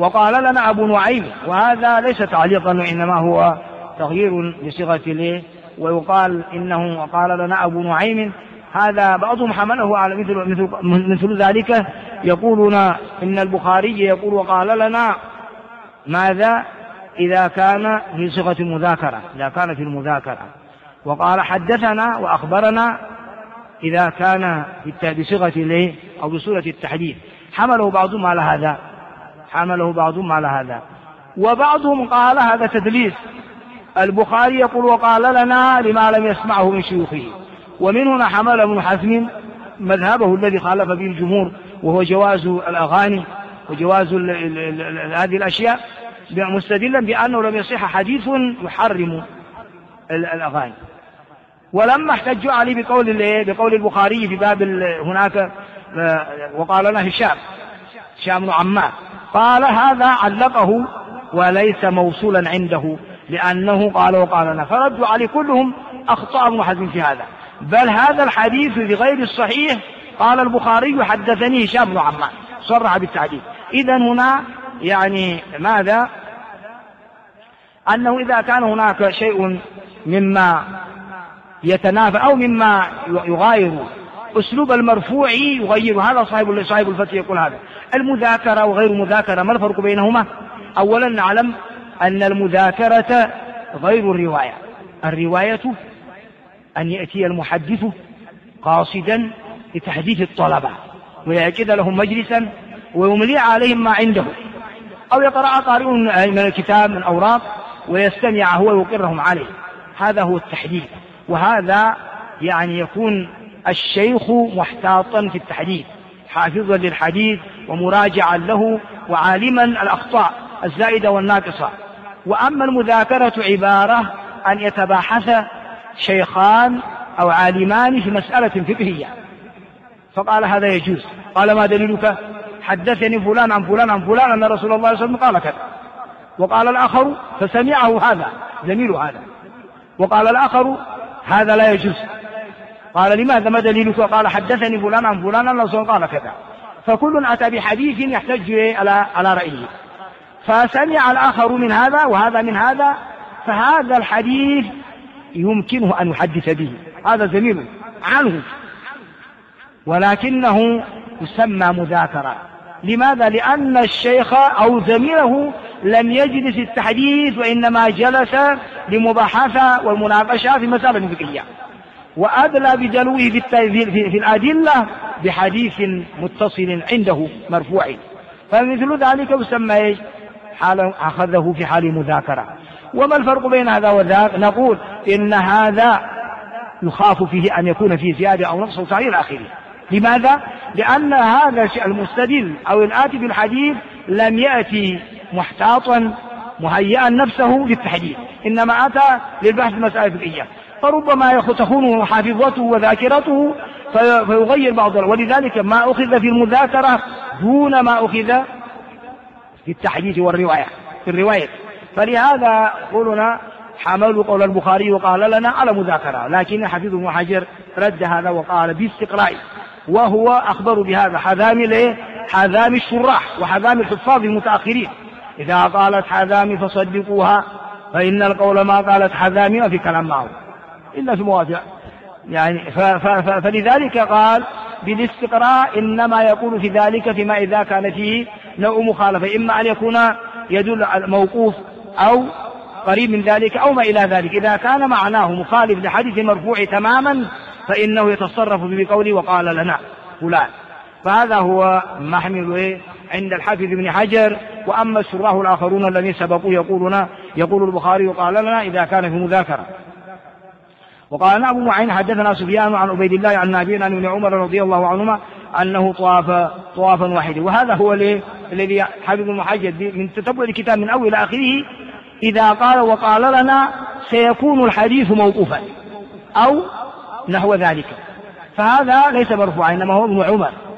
وقال لنا أبو نعيم، وهذا ليس تعليقا وإنما هو تغيير لصيغة ويقال إنه وقال لنا أبو نعيم، هذا بعضهم حمله على مثل ذلك، يقولون إن البخاري يقول وقال لنا ماذا إذا كان في صيغة المذاكرة، إذا كان في المذاكرة، وقال حدثنا وأخبرنا إذا كان بصيغة أو بصورة التحديث. حمله بعضهم على هذا، وبعضهم قال هذا تدليس. البخاري يقول وقال لنا لما لم يسمعه من شيوخه، ومن هنا حمل ابن حزم مذهبه الذي خالف به الجمهور، وهو جواز الأغاني وجواز هذه الأشياء، مستدلا بأنه لم يصح حديث يحرم الأغاني. ولما احتجوا عليه بقول البخاري في باب هناك وقال لنا هشام بن عمار، قال هذا علقه وليس موصولا عنده لأنه قال وقال لنا، فردوا عليه كلهم أخطأ ابن حزم في هذا، بل هذا الحديث بغير الصحيح قال البخاري حدثني هشام بن عمار، صرح بالتعديل. إذن هنا يعني ماذا؟ أنه إذا كان هناك شيء مما يتنافى أو مما يغاير أسلوب المرفوع يغير، هذا صاحب الفتح يقول هذا. المذاكرة وغير المذاكرة ما الفرق بينهما؟ أولا نعلم أن المذاكرة غير الرواية. الرواية أن يأتي المحدث قاصدا لتحديث الطلبة ويعقد لهم مجلسا ويملي عليهم ما عنده، أو يقرأ قارئ من الكتاب من أوراق ويستمع هو ويقرهم عليه، هذا هو التحديث. وهذا يعني يكون الشيخ محتاطا في التحديث، حافظا للحديث ومراجعا له وعالما الأخطاء الزائدة والناقصة. وأما المذاكرة عبارة أن يتباحث شيخان أو عالمان في مسألة فقهية، فقال هذا يجوز، قال ما دليلك؟ حدثني فلان عن فلان عن فلان أن رسول الله صلى الله عليه وسلم قال كذا، وقال الآخر فسمعه هذا زميل هذا، وقال الآخر هذا لا يجوز، قال لماذا ما دليلك؟ قال حدثني فلان عن فلان أن رسول الله قال كذا، فكل أتى بحديث يحتج على رأيه، فسمع الآخر من هذا وهذا من هذا، فهذا الحديث يمكنه أن يحدث به، هذا زميل عنه، ولكنه يسمى مذاكرة. لماذا؟ لأن الشيخ أو زميله لم يجلس التحديث، وإنما جلس لمباحثة والمناقشة في مسألة فقهية، وأدلى بدلوه في الأدلة بحديث متصل عنده مرفوع، فمثل ذلك يسمى أخذه في حال مذاكرة. وما الفرق بين هذا وذاك؟ نقول إن هذا يخاف فيه أن يكون فيه زيادة أو نقص أو تغيير إلى آخره. لماذا؟ لأن هذا المستدل أو الآتي بالحديث لم يأتي محتاطا مهيئا نفسه للتحديث، إنما أتى للبحث المسائل الفقهية، فربما تخونه حافظته وذاكرته فيغير بعض، ولذلك ما أخذ في المذاكرة دون ما أخذ في التحديث والرواية في الرواية. فلهذا قولنا حملوا قول البخاري وقال لنا على مذاكرة، لكن حفظ ابن حجر رد هذا وقال باستقراء، وهو أخبر بهذا حذامي الشراح وحذامي الحفاظ المتأخرين، إذا قالت حذامي فصدقوها، فإن القول ما قالت حذامي وفي كلام معه إلا في مواضع يعني فلذلك قال بالاستقراء، إنما يقول في ذلك فيما إذا كان فيه نوع مخالفة، إما أن يكون يدل على موقوف أو قريب من ذلك أو ما إلى ذلك. إذا كان معناه مخالف لحديث مرفوع تماما فإنه يتصرف بقوله وقال لنا فلان. فهذا هو محمل عند الحافظ ابن حجر. وأما الشراح الآخرون الذين سبقوا يقول البخاري وقال لنا إذا كان في مذاكرة. وقال أبو معين حدثنا سفيان عن عبيد الله عن نافع عن ابن عمر رضي الله عنهما أنه طوافا واحدا. وهذا هو الذي حافظ ابن حجر من تتبع الكتاب من أول إلى آخره، إذا قال وقال لنا سيكون الحديث موقوفا أو نحو ذلك، فهذا ليس مرفوعا إنما هو ابن عمر